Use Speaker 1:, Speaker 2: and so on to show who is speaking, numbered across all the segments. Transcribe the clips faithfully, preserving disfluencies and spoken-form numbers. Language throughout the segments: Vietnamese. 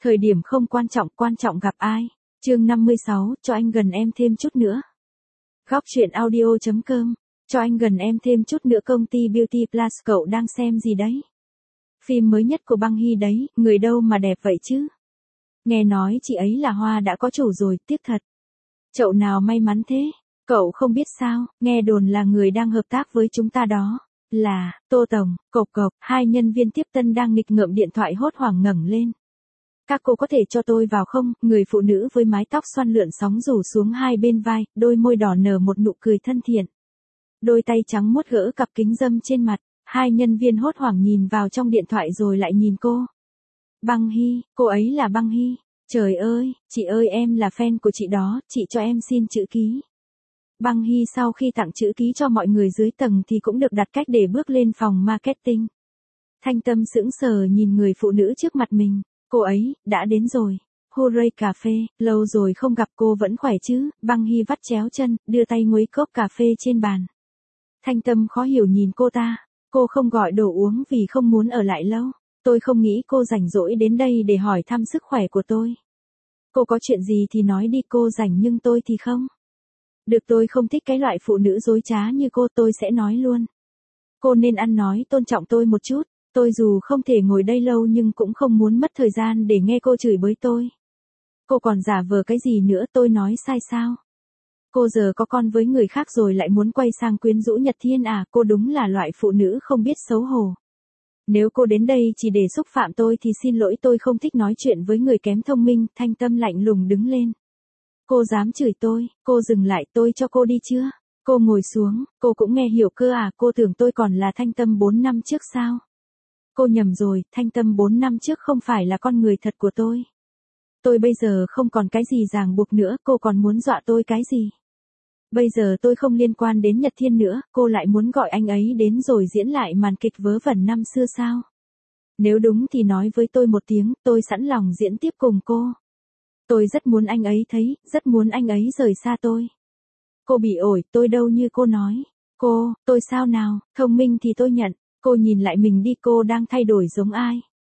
Speaker 1: Thời điểm không quan trọng, quan trọng gặp ai. Chương năm mươi sáu, cho anh gần em thêm chút nữa. Góc truyện audio chấm com. Cho anh gần em thêm chút nữa, công ty Beauty Plus. Cậu đang xem gì đấy? Phim mới nhất của Băng Hy đấy, người đâu mà đẹp vậy chứ? Nghe nói chị ấy là hoa đã có chủ rồi, tiếc thật. Chậu nào may mắn thế? Cậu không biết sao, nghe đồn là người đang hợp tác với chúng ta đó. Là, Tô Tổng, cộc cộc, hai nhân viên tiếp tân đang nghịch ngợm điện thoại hốt hoảng ngẩng lên. Các cô có thể cho tôi vào không? Người phụ nữ với mái tóc xoăn lượn sóng rủ xuống hai bên vai, đôi môi đỏ nở một nụ cười thân thiện. Đôi tay trắng muốt gỡ cặp kính râm trên mặt, hai nhân viên hốt hoảng nhìn vào trong điện thoại rồi lại nhìn cô. Băng Hy, cô ấy là Băng Hy. Trời ơi, chị ơi em là fan của chị đó, chị cho em xin chữ ký. Băng Hy sau khi tặng chữ ký cho mọi người dưới tầng thì cũng được đặt cách để bước lên phòng marketing. Thanh Tâm sững sờ nhìn người phụ nữ trước mặt mình. Cô ấy, đã đến rồi. Hooray cà phê, lâu rồi không gặp, cô vẫn khỏe chứ? Băng Hy vắt chéo chân, đưa tay nguấy cốc cà phê trên bàn. Thanh Tâm khó hiểu nhìn cô ta. Cô không gọi đồ uống vì không muốn ở lại lâu. Tôi không nghĩ cô rảnh rỗi đến đây để hỏi thăm sức khỏe của tôi. Cô có chuyện gì thì nói đi, cô rảnh nhưng tôi thì không. Được, tôi không thích cái loại phụ nữ dối trá như cô, tôi sẽ nói luôn. Cô nên ăn nói tôn trọng tôi một chút. Tôi dù không thể ngồi đây lâu nhưng cũng không muốn mất thời gian để nghe cô chửi bới tôi. Cô còn giả vờ cái gì nữa, tôi nói sai sao? Cô giờ có con với người khác rồi lại muốn quay sang quyến rũ Nhật Thiên à? Cô đúng là loại phụ nữ không biết xấu hổ. Nếu cô đến đây chỉ để xúc phạm tôi thì xin lỗi, tôi không thích nói chuyện với người kém thông minh. Thanh Tâm lạnh lùng đứng lên. Cô dám chửi tôi? Cô dừng lại, tôi cho cô đi chưa? Cô ngồi xuống, cô cũng nghe hiểu cơ à? Cô tưởng tôi còn là Thanh Tâm bốn năm trước sao? Cô nhầm rồi, Thanh Tâm bốn năm trước không phải là con người thật của tôi. Tôi bây giờ không còn cái gì ràng buộc nữa, cô còn muốn dọa tôi cái gì? Bây giờ tôi không liên quan đến Nhật Thiên nữa, cô lại muốn gọi anh ấy đến rồi diễn lại màn kịch vớ vẩn năm xưa sao? Nếu đúng thì nói với tôi một tiếng, tôi sẵn lòng diễn tiếp cùng cô. Tôi rất muốn anh ấy thấy, rất muốn anh ấy rời xa tôi. Cô bị ổi, tôi đâu như cô nói. Cô, tôi sao nào, thông minh thì tôi nhận. Cô nhìn lại mình đi, cô đang thay đổi giống ai?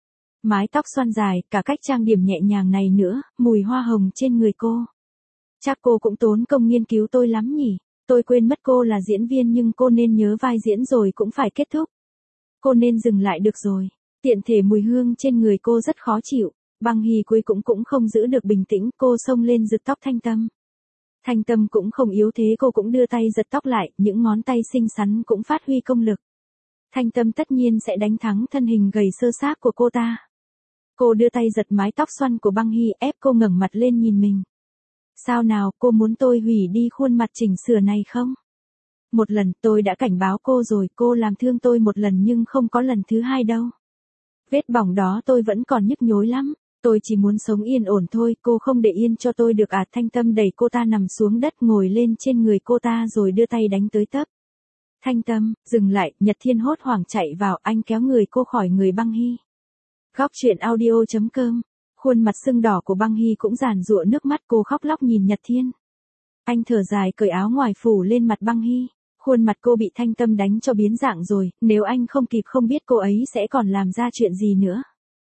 Speaker 1: Mái tóc xoăn dài, cả cách trang điểm nhẹ nhàng này nữa, mùi hoa hồng trên người cô. Chắc cô cũng tốn công nghiên cứu tôi lắm nhỉ? Tôi quên mất cô là diễn viên nhưng cô nên nhớ vai diễn rồi cũng phải kết thúc. Cô nên dừng lại được rồi. Tiện thể mùi hương trên người cô rất khó chịu. Băng Hy cuối cũng cũng không giữ được bình tĩnh, cô xông lên giật tóc Thanh Tâm. Thanh Tâm cũng không yếu thế, cô cũng đưa tay giật tóc lại, những ngón tay xinh xắn cũng phát huy công lực. Thanh Tâm tất nhiên sẽ đánh thắng thân hình gầy xơ xác của cô ta. Cô đưa tay giật mái tóc xoăn của Băng Hy, ép cô ngẩng mặt lên nhìn mình. Sao nào, cô muốn tôi hủy đi khuôn mặt chỉnh sửa này không? Một lần tôi đã cảnh báo cô rồi, cô làm thương tôi một lần nhưng không có lần thứ hai đâu. Vết bỏng đó tôi vẫn còn nhức nhối lắm. Tôi chỉ muốn sống yên ổn thôi, cô không để yên cho tôi được à? Thanh Tâm đẩy cô ta nằm xuống đất, ngồi lên trên người cô ta rồi đưa tay đánh tới tấp. Thanh Tâm, dừng lại, Nhật Thiên hốt hoảng chạy vào, anh kéo người cô khỏi người Băng Hy. Góc truyện audio chấm com. Khuôn mặt sưng đỏ của Băng Hy cũng giàn giụa nước mắt, cô khóc lóc nhìn Nhật Thiên. Anh thở dài cởi áo ngoài phủ lên mặt Băng Hy. Khuôn mặt cô bị Thanh Tâm đánh cho biến dạng rồi, nếu anh không kịp không biết cô ấy sẽ còn làm ra chuyện gì nữa.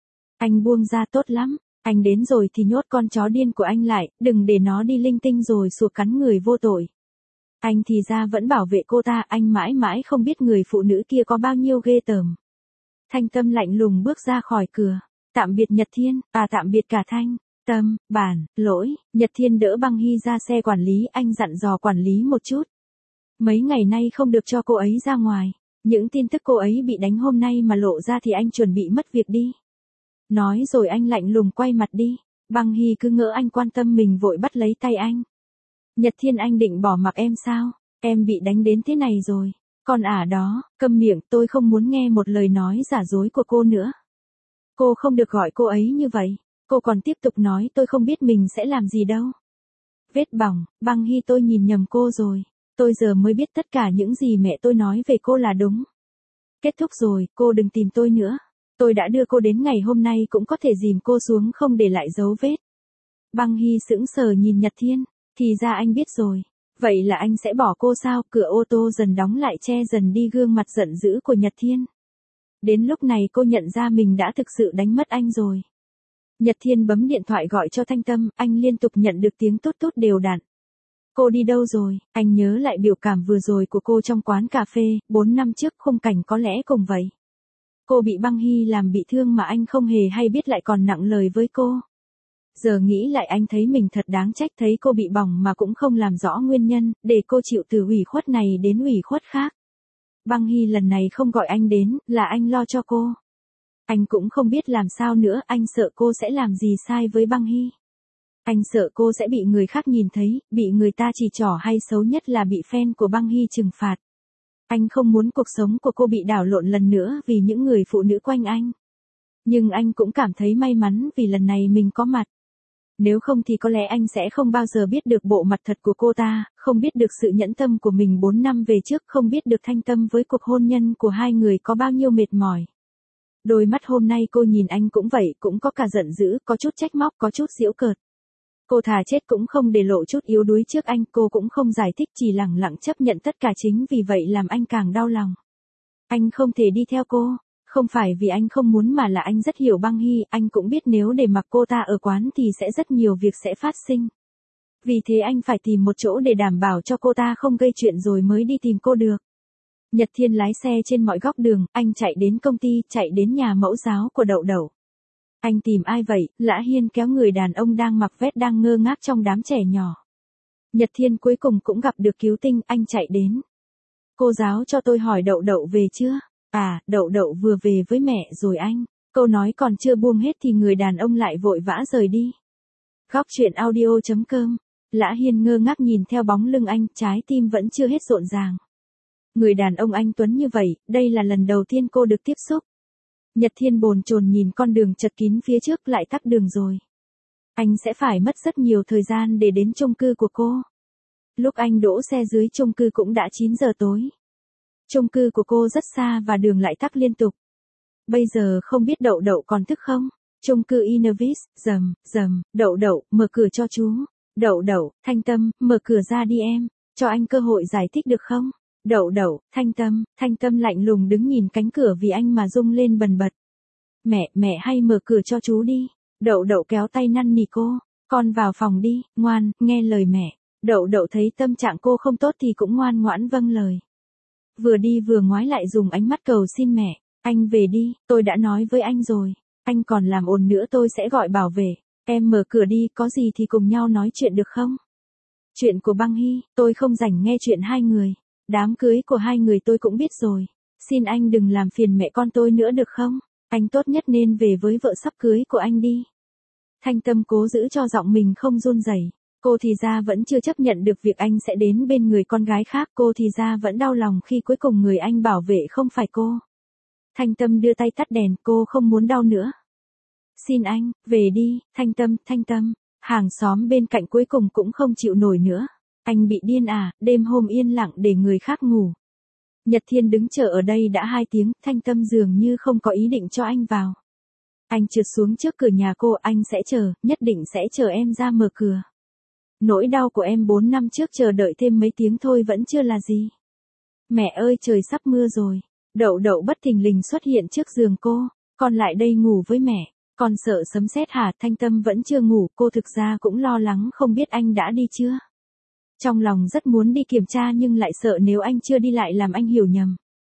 Speaker 1: Anh buông ra tốt lắm, anh đến rồi thì nhốt con chó điên của anh lại, đừng để nó đi linh tinh rồi sủa cắn người vô tội. Anh thì ra vẫn bảo vệ cô ta, anh mãi mãi không biết người phụ nữ kia có bao nhiêu ghê tởm. Thanh Tâm lạnh lùng bước ra khỏi cửa. Tạm biệt Nhật Thiên, à tạm biệt cả Thanh Tâm, bản, lỗi. Nhật Thiên đỡ Băng Hy ra xe quản lý, anh dặn dò quản lý một chút. Mấy ngày nay không được cho cô ấy ra ngoài. Những tin tức cô ấy bị đánh hôm nay mà lộ ra thì anh chuẩn bị mất việc đi. Nói rồi anh lạnh lùng quay mặt đi. Băng Hy cứ ngỡ anh quan tâm mình vội bắt lấy tay anh. Nhật Thiên, anh định bỏ mặc em sao? Em bị đánh đến thế này rồi. Còn ả đó, câm miệng, tôi không muốn nghe một lời nói giả dối của cô nữa. Cô không được gọi cô ấy như vậy. Cô còn tiếp tục nói tôi không biết mình sẽ làm gì đâu. Vết bỏng, Băng Hy, tôi nhìn nhầm cô rồi. Tôi giờ mới biết tất cả những gì mẹ tôi nói về cô là đúng. Kết thúc rồi, cô đừng tìm tôi nữa. Tôi đã đưa cô đến ngày hôm nay cũng có thể dìm cô xuống không để lại dấu vết. Băng Hy sững sờ nhìn Nhật Thiên. Thì ra anh biết rồi. Vậy là anh sẽ bỏ cô sao? Cửa ô tô dần đóng lại che dần đi gương mặt giận dữ của Nhật Thiên. Đến lúc này cô nhận ra mình đã thực sự đánh mất anh rồi. Nhật Thiên bấm điện thoại gọi cho Thanh Tâm, anh liên tục nhận được tiếng tút tút đều đặn. Cô đi đâu rồi? Anh nhớ lại biểu cảm vừa rồi của cô trong quán cà phê, bốn năm trước khung cảnh có lẽ cùng vậy. Cô bị Băng Hy làm bị thương mà anh không hề hay biết lại còn nặng lời với cô. Giờ nghĩ lại anh thấy mình thật đáng trách, thấy cô bị bỏng mà cũng không làm rõ nguyên nhân, để cô chịu từ ủy khuất này đến ủy khuất khác. Băng Hy lần này không gọi anh đến, là anh lo cho cô. Anh cũng không biết làm sao nữa, anh sợ cô sẽ làm gì sai với Băng Hy. Anh sợ cô sẽ bị người khác nhìn thấy, bị người ta chỉ trỏ hay xấu nhất là bị fan của Băng Hy trừng phạt. Anh không muốn cuộc sống của cô bị đảo lộn lần nữa vì những người phụ nữ quanh anh. Nhưng anh cũng cảm thấy may mắn vì lần này mình có mặt. Nếu không thì có lẽ anh sẽ không bao giờ biết được bộ mặt thật của cô ta, không biết được sự nhẫn tâm của mình bốn năm về trước, không biết được Thanh Tâm với cuộc hôn nhân của hai người có bao nhiêu mệt mỏi. Đôi mắt hôm nay cô nhìn anh cũng vậy, cũng có cả giận dữ, có chút trách móc, có chút giễu cợt. Cô thà chết cũng không để lộ chút yếu đuối trước anh, cô cũng không giải thích, chỉ lẳng lặng chấp nhận tất cả, chính vì vậy làm anh càng đau lòng. Anh không thể đi theo cô, không phải vì anh không muốn mà là anh rất hiểu Băng Hy, anh cũng biết nếu để mặc cô ta ở quán thì sẽ rất nhiều việc sẽ phát sinh. Vì thế anh phải tìm một chỗ để đảm bảo cho cô ta không gây chuyện rồi mới đi tìm cô được. Nhật Thiên lái xe trên mọi góc đường, anh chạy đến công ty, chạy đến nhà mẫu giáo của Đậu Đậu. Anh tìm ai vậy? Lã Hiên kéo người đàn ông đang mặc vest đang ngơ ngác trong đám trẻ nhỏ. Nhật Thiên cuối cùng cũng gặp được Cứu Tinh, anh chạy đến. Cô giáo cho tôi hỏi Đậu Đậu về chưa? À, Đậu Đậu vừa về với mẹ rồi anh. Câu nói còn chưa buông hết thì người đàn ông lại vội vã rời đi. Góc truyện audio chấm com. Lã Hiên ngơ ngác nhìn theo bóng lưng anh, trái tim vẫn chưa hết rộn ràng. Người đàn ông anh tuấn như vậy, đây là lần đầu tiên cô được tiếp xúc. Nhật Thiên bồn chồn nhìn con đường chật kín phía trước, lại tắc đường rồi. Anh sẽ phải mất rất nhiều thời gian để đến chung cư của cô. Lúc anh đỗ xe dưới chung cư cũng đã chín giờ tối. Chung cư của cô rất xa và đường lại tắc liên tục. Bây giờ không biết Đậu Đậu còn thức không? Chung cư Innovis, rầm, rầm, Đậu Đậu, mở cửa cho chú. Đậu Đậu, Thanh Tâm, mở cửa ra đi em, cho anh cơ hội giải thích được không? Đậu Đậu, Thanh Tâm, Thanh Tâm lạnh lùng đứng nhìn cánh cửa vì anh mà rung lên bần bật. Mẹ, mẹ hay mở cửa cho chú đi. Đậu Đậu kéo tay năn nỉ cô, con vào phòng đi, ngoan, nghe lời mẹ. Đậu Đậu thấy tâm trạng cô không tốt thì cũng ngoan ngoãn vâng lời. Vừa đi vừa ngoái lại dùng ánh mắt cầu xin mẹ, anh về đi, tôi đã nói với anh rồi, anh còn làm ồn nữa tôi sẽ gọi bảo vệ, em mở cửa đi, có gì thì cùng nhau nói chuyện được không? Chuyện của Băng Hy, tôi không rảnh nghe chuyện hai người, đám cưới của hai người tôi cũng biết rồi, xin anh đừng làm phiền mẹ con tôi nữa được không? Anh tốt nhất nên về với vợ sắp cưới của anh đi. Thanh Tâm cố giữ cho giọng mình không run rẩy. Cô thì ra vẫn chưa chấp nhận được việc anh sẽ đến bên người con gái khác, cô thì ra vẫn đau lòng khi cuối cùng người anh bảo vệ không phải cô. Thanh Tâm đưa tay tắt đèn, cô không muốn đau nữa. Xin anh, về đi, Thanh Tâm, Thanh Tâm. Hàng xóm bên cạnh cuối cùng cũng không chịu nổi nữa. Anh bị điên à, đêm hôm yên lặng để người khác ngủ. Nhật Thiên đứng chờ ở đây đã hai tiếng, Thanh Tâm dường như không có ý định cho anh vào. Anh trượt xuống trước cửa nhà cô, anh sẽ chờ, nhất định sẽ chờ em ra mở cửa. Nỗi đau của em bốn năm trước chờ đợi thêm mấy tiếng thôi vẫn chưa là gì. Mẹ ơi trời sắp mưa rồi. Đậu Đậu bất thình lình xuất hiện trước giường cô. Con lại đây ngủ với mẹ. Con sợ sấm sét hả? Thanh Tâm vẫn chưa ngủ, cô thực ra cũng lo lắng không biết anh đã đi chưa. Trong lòng rất muốn đi kiểm tra nhưng lại sợ nếu anh chưa đi lại làm anh hiểu nhầm.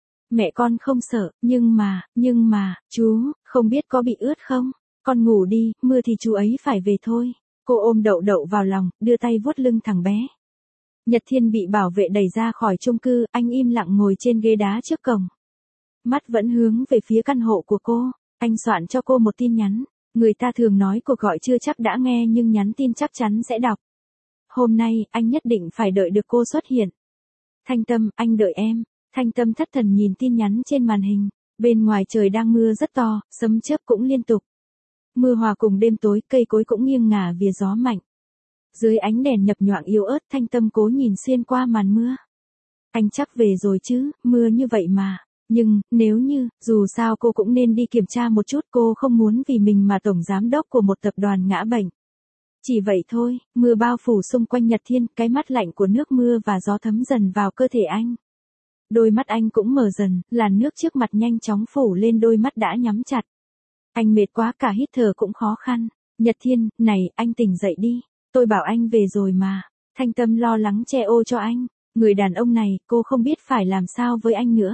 Speaker 1: Mẹ con không sợ, nhưng mà, nhưng mà, chú, không biết có bị ướt không? Con ngủ đi, mưa thì chú ấy phải về thôi. Cô ôm Đậu Đậu vào lòng, đưa tay vuốt lưng thằng bé. Nhật Thiên bị bảo vệ đẩy ra khỏi chung cư, anh im lặng ngồi trên ghế đá trước cổng. Mắt vẫn hướng về phía căn hộ của cô, anh soạn cho cô một tin nhắn. Người ta thường nói cuộc gọi chưa chắc đã nghe nhưng nhắn tin chắc chắn sẽ đọc. Hôm nay, anh nhất định phải đợi được cô xuất hiện. Thanh Tâm, anh đợi em. Thanh Tâm thất thần nhìn tin nhắn trên màn hình. Bên ngoài trời đang mưa rất to, sấm chớp cũng liên tục. Mưa hòa cùng đêm tối, cây cối cũng nghiêng ngả vì gió mạnh. Dưới ánh đèn nhập nhoạng yếu ớt, Thanh Tâm cố nhìn xuyên qua màn mưa. Anh chắc về rồi chứ, mưa như vậy mà. Nhưng, nếu như, dù sao cô cũng nên đi kiểm tra một chút, cô không muốn vì mình mà tổng giám đốc của một tập đoàn ngã bệnh. Chỉ vậy thôi, mưa bao phủ xung quanh Nhật Thiên, cái mắt lạnh của nước mưa và gió thấm dần vào cơ thể anh. Đôi mắt anh cũng mở dần, làn nước trước mặt nhanh chóng phủ lên đôi mắt đã nhắm chặt. Anh mệt quá cả hít thở cũng khó khăn. Nhật Thiên, này, anh tỉnh dậy đi. Tôi bảo anh về rồi mà. Thanh Tâm lo lắng che ô cho anh. Người đàn ông này, cô không biết phải làm sao với anh nữa.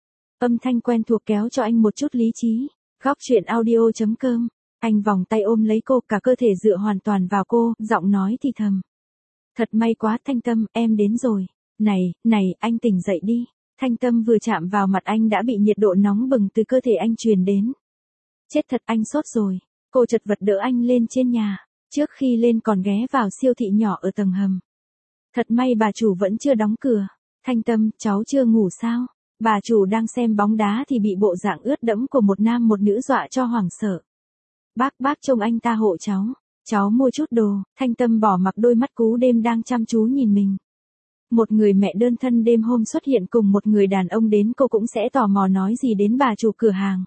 Speaker 1: Âm thanh quen thuộc kéo cho anh một chút lý trí. Góc chuyện audio chấm com. Anh vòng tay ôm lấy cô, cả cơ thể dựa hoàn toàn vào cô, giọng nói thì thầm. Thật may quá Thanh Tâm, em đến rồi. Này, này, anh tỉnh dậy đi. Thanh Tâm vừa chạm vào mặt anh đã bị nhiệt độ nóng bừng từ cơ thể anh truyền đến. Chết thật, anh sốt rồi. Cô chật vật đỡ anh lên trên nhà. Trước khi lên còn ghé vào siêu thị nhỏ ở tầng hầm. Thật may bà chủ vẫn chưa đóng cửa. Thanh Tâm, cháu chưa ngủ sao? Bà chủ đang xem bóng đá thì bị bộ dạng ướt đẫm của một nam một nữ dọa cho hoảng sợ. Bác bác trông anh ta hộ cháu. Cháu mua chút đồ. Thanh Tâm bỏ mặc đôi mắt cú đêm đang chăm chú nhìn mình. Một người mẹ đơn thân đêm hôm xuất hiện cùng một người đàn ông đến, cô cũng sẽ tò mò nói gì đến bà chủ cửa hàng.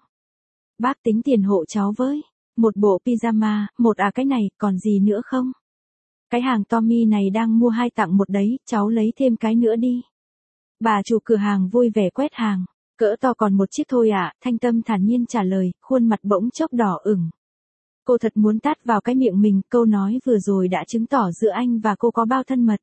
Speaker 1: Bác tính tiền hộ cháu với. Một bộ pyjama, một à cái này, còn gì nữa không? Cái hàng Tommy này đang mua hai tặng một đấy, cháu lấy thêm cái nữa đi. Bà chủ cửa hàng vui vẻ quét hàng. Cỡ to còn một chiếc thôi ạ, à? Thanh Tâm thản nhiên trả lời, khuôn mặt bỗng chốc đỏ ửng. Cô thật muốn tát vào cái miệng mình, câu nói vừa rồi đã chứng tỏ giữa anh và cô có bao thân mật.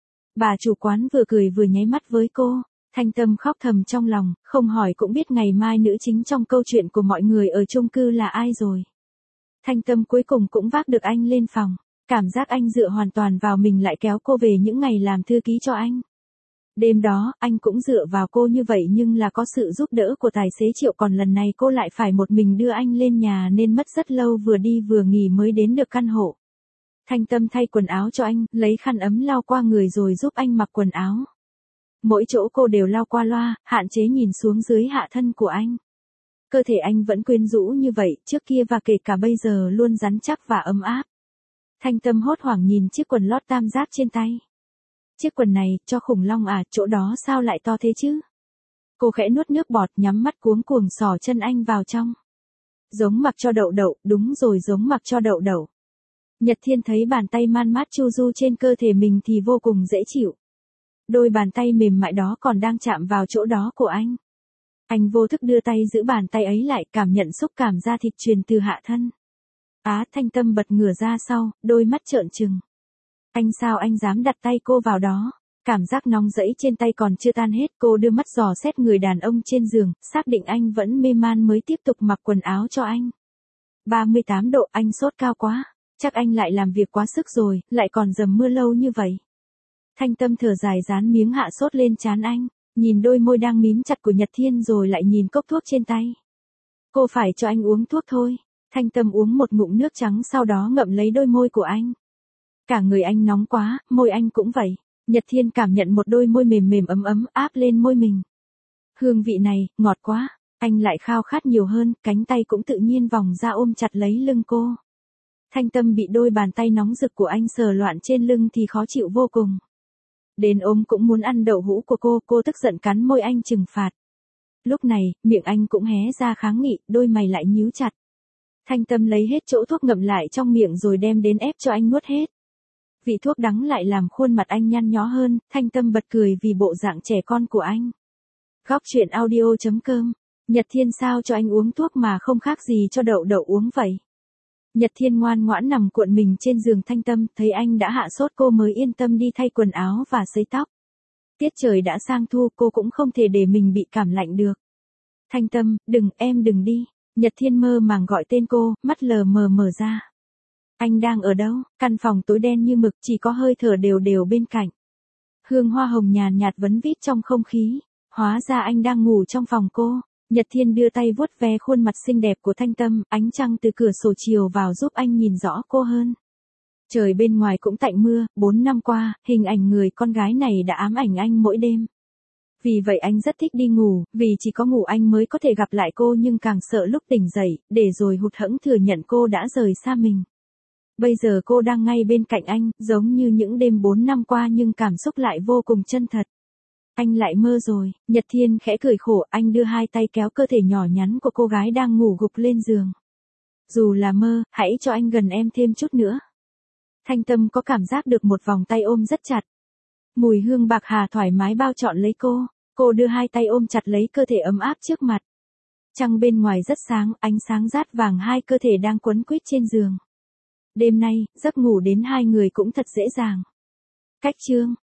Speaker 1: Bà chủ quán vừa cười vừa nháy mắt với cô. Thanh Tâm khóc thầm trong lòng, không hỏi cũng biết ngày mai nữ chính trong câu chuyện của mọi người ở chung cư là ai rồi. Thanh Tâm cuối cùng cũng vác được anh lên phòng. Cảm giác anh dựa hoàn toàn vào mình lại kéo cô về những ngày làm thư ký cho anh. Đêm đó, anh cũng dựa vào cô như vậy nhưng là có sự giúp đỡ của tài xế Triệu, còn lần này cô lại phải một mình đưa anh lên nhà nên mất rất lâu vừa đi vừa nghỉ mới đến được căn hộ. Thanh Tâm thay quần áo cho anh, lấy khăn ấm lau qua người rồi giúp anh mặc quần áo. Mỗi chỗ cô đều lau qua loa, hạn chế nhìn xuống dưới hạ thân của anh. Cơ thể anh vẫn quyến rũ như vậy, trước kia và kể cả bây giờ luôn rắn chắc và ấm áp. Thanh Tâm hốt hoảng nhìn chiếc quần lót tam giác trên tay. Chiếc quần này, cho khủng long à, chỗ đó sao lại to thế chứ? Cô khẽ nuốt nước bọt, nhắm mắt cuống cuồng xỏ chân anh vào trong. Giống mặc cho đậu đậu, đúng rồi, giống mặc cho đậu đậu. Nhật Thiên thấy bàn tay man mát chu du trên cơ thể mình thì vô cùng dễ chịu. Đôi bàn tay mềm mại đó còn đang chạm vào chỗ đó của anh. Anh vô thức đưa tay giữ bàn tay ấy lại, cảm nhận xúc cảm da thịt truyền từ hạ thân. Á, Thanh Tâm bật ngửa ra sau, đôi mắt trợn trừng. Anh sao anh dám đặt tay cô vào đó? Cảm giác nóng rẫy trên tay còn chưa tan hết, cô đưa mắt dò xét người đàn ông trên giường, xác định anh vẫn mê man mới tiếp tục mặc quần áo cho anh. ba mươi tám độ, anh sốt cao quá. Chắc anh lại làm việc quá sức rồi, lại còn dầm mưa lâu như vậy. Thanh Tâm thở dài dán miếng hạ sốt lên trán anh, nhìn đôi môi đang mím chặt của Nhật Thiên rồi lại nhìn cốc thuốc trên tay. Cô phải cho anh uống thuốc thôi. Thanh Tâm uống một ngụm nước trắng sau đó ngậm lấy đôi môi của anh. Cả người anh nóng quá, môi anh cũng vậy. Nhật Thiên cảm nhận một đôi môi mềm mềm ấm ấm áp lên môi mình. Hương vị này, ngọt quá. Anh lại khao khát nhiều hơn, cánh tay cũng tự nhiên vòng ra ôm chặt lấy lưng cô. Thanh Tâm bị đôi bàn tay nóng rực của anh sờ loạn trên lưng thì khó chịu vô cùng. Đến ôm cũng muốn ăn đậu hũ của cô, cô tức giận cắn môi anh trừng phạt. Lúc này, miệng anh cũng hé ra kháng nghị, đôi mày lại nhíu chặt. Thanh Tâm lấy hết chỗ thuốc ngậm lại trong miệng rồi đem đến ép cho anh nuốt hết. Vị thuốc đắng lại làm khuôn mặt anh nhăn nhó hơn, Thanh Tâm bật cười vì bộ dạng trẻ con của anh. Góc chuyện audio chấm com. Nhật Thiên sao cho anh uống thuốc mà không khác gì cho đậu đậu uống vậy? Nhật Thiên ngoan ngoãn nằm cuộn mình trên giường Thanh Tâm, thấy anh đã hạ sốt cô mới yên tâm đi thay quần áo và sấy tóc. Tiết trời đã sang thu, cô cũng không thể để mình bị cảm lạnh được. Thanh Tâm, đừng, em đừng đi. Nhật Thiên mơ màng gọi tên cô, mắt lờ mờ mở ra. Anh đang ở đâu? Căn phòng tối đen như mực, chỉ có hơi thở đều đều bên cạnh. Hương hoa hồng nhàn nhạt vấn vít trong không khí. Hóa ra anh đang ngủ trong phòng cô. Nhật Thiên đưa tay vuốt ve khuôn mặt xinh đẹp của Thanh Tâm, ánh trăng từ cửa sổ chiều vào giúp anh nhìn rõ cô hơn. Trời bên ngoài cũng tạnh mưa, bốn năm qua, hình ảnh người con gái này đã ám ảnh anh mỗi đêm. Vì vậy anh rất thích đi ngủ, vì chỉ có ngủ anh mới có thể gặp lại cô, nhưng càng sợ lúc tỉnh dậy, để rồi hụt hẫng thừa nhận cô đã rời xa mình. Bây giờ cô đang ngay bên cạnh anh, giống như những đêm bốn năm qua nhưng cảm xúc lại vô cùng chân thật. Anh lại mơ rồi. Nhật Thiên khẽ cười khổ, anh đưa hai tay kéo cơ thể nhỏ nhắn của cô gái đang ngủ gục lên giường. Dù là mơ, hãy cho anh gần em thêm chút nữa. Thanh Tâm có cảm giác được một vòng tay ôm rất chặt. Mùi hương bạc hà thoải mái bao trọn lấy cô. Cô đưa hai tay ôm chặt lấy cơ thể ấm áp trước mặt. Trăng bên ngoài rất sáng, ánh sáng rát vàng hai cơ thể đang quấn quýt trên giường. Đêm nay, giấc ngủ đến hai người cũng thật dễ dàng. Cách chương